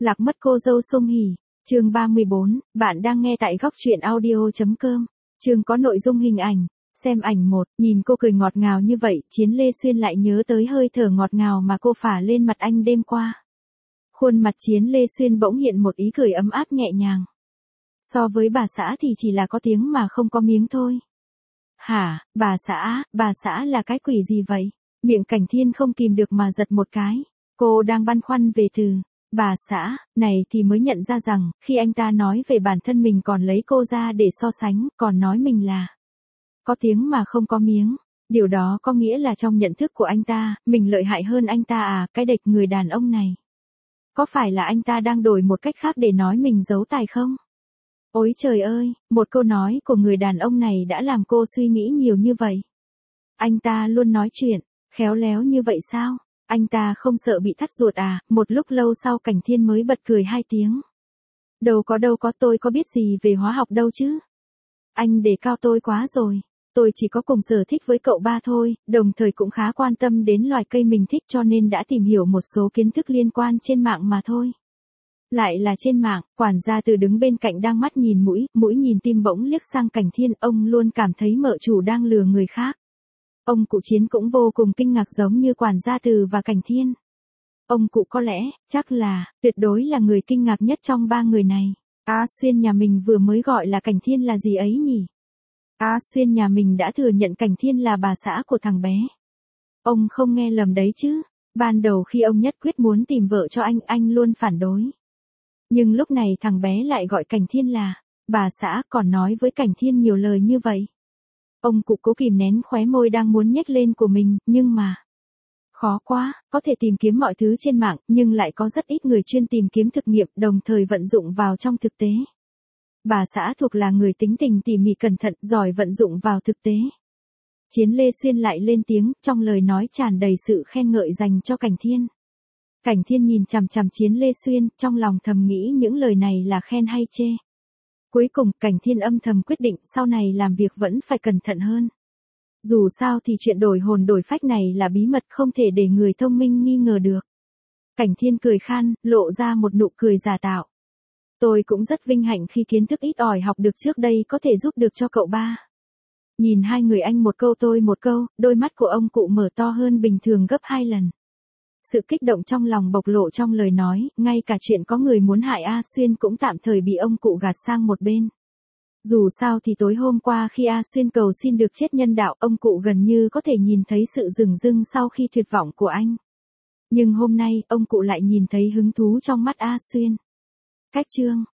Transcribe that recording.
Lạc mất cô dâu Song Hỷ. Chương 34, bạn đang nghe tại góc truyện audio.com. Chương có nội dung hình ảnh. Xem ảnh 1, nhìn cô cười ngọt ngào như vậy, Chiến Lê Xuyên lại nhớ tới hơi thở ngọt ngào mà cô phả lên mặt anh đêm qua. Khuôn mặt Chiến Lê Xuyên bỗng hiện một ý cười ấm áp nhẹ nhàng. So với bà xã thì chỉ là có tiếng mà không có miếng thôi. Hả, bà xã là cái quỷ gì vậy? Miệng Cảnh Thiên không kìm được mà giật một cái. Cô đang băn khoăn về từ bà xã này thì mới nhận ra rằng, khi anh ta nói về bản thân mình còn lấy cô ra để so sánh, còn nói mình là có tiếng mà không có miếng. Điều đó có nghĩa là trong nhận thức của anh ta, mình lợi hại hơn anh ta à, cái đệch người đàn ông này. Có phải là anh ta đang đổi một cách khác để nói mình giấu tài không? Ôi trời ơi, một câu nói của người đàn ông này đã làm cô suy nghĩ nhiều như vậy. Anh ta luôn nói chuyện khéo léo như vậy sao? Anh ta không sợ bị thắt ruột à? Một lúc lâu sau Cảnh Thiên mới bật cười 2 tiếng. Đâu có, tôi có biết gì về hóa học đâu chứ. Anh đề cao tôi quá rồi. Tôi chỉ có cùng sở thích với cậu ba thôi, đồng thời cũng khá quan tâm đến loài cây mình thích cho nên đã tìm hiểu một số kiến thức liên quan trên mạng mà thôi. Lại là trên mạng, quản gia Từ đứng bên cạnh đang mắt nhìn mũi nhìn tim bỗng liếc sang Cảnh Thiên, ông luôn cảm thấy mợ chủ đang lừa người khác. Ông cụ Chiến cũng vô cùng kinh ngạc giống như quản gia Từ và Cảnh Thiên. Ông cụ có lẽ, chắc là, tuyệt đối là người kinh ngạc nhất trong 3 người này. Xuyên nhà mình vừa mới gọi là Cảnh Thiên là gì ấy nhỉ? Xuyên nhà mình đã thừa nhận Cảnh Thiên là bà xã của thằng bé. Ông không nghe lầm đấy chứ. Ban đầu khi ông nhất quyết muốn tìm vợ cho anh luôn phản đối. Nhưng lúc này thằng bé lại gọi Cảnh Thiên là bà xã, còn nói với Cảnh Thiên nhiều lời như vậy. Ông cụ cố kìm nén khóe môi đang muốn nhếch lên của mình, nhưng mà khó quá, có thể tìm kiếm mọi thứ trên mạng, nhưng lại có rất ít người chuyên tìm kiếm thực nghiệm, đồng thời vận dụng vào trong thực tế. Bà xã thuộc là người tính tình tỉ mỉ cẩn thận, giỏi vận dụng vào thực tế. Chiến Lê Xuyên lại lên tiếng, trong lời nói tràn đầy sự khen ngợi dành cho Cảnh Thiên. Cảnh Thiên nhìn chằm chằm Chiến Lê Xuyên, trong lòng thầm nghĩ những lời này là khen hay chê. Cuối cùng, Cảnh Thiên âm thầm quyết định sau này làm việc vẫn phải cẩn thận hơn. Dù sao thì chuyện đổi hồn đổi phách này là bí mật không thể để người thông minh nghi ngờ được. Cảnh Thiên cười khan, lộ ra một nụ cười giả tạo. Tôi cũng rất vinh hạnh khi kiến thức ít ỏi học được trước đây có thể giúp được cho cậu ba. Nhìn hai người anh một câu tôi một câu, đôi mắt của ông cụ mở to hơn bình thường gấp 2 lần. Sự kích động trong lòng bộc lộ trong lời nói, ngay cả chuyện có người muốn hại Xuyên cũng tạm thời bị ông cụ gạt sang một bên. Dù sao thì tối hôm qua khi Xuyên cầu xin được chết nhân đạo, ông cụ gần như có thể nhìn thấy sự dửng dưng sau khi tuyệt vọng của anh. Nhưng hôm nay, ông cụ lại nhìn thấy hứng thú trong mắt Xuyên. Cách chương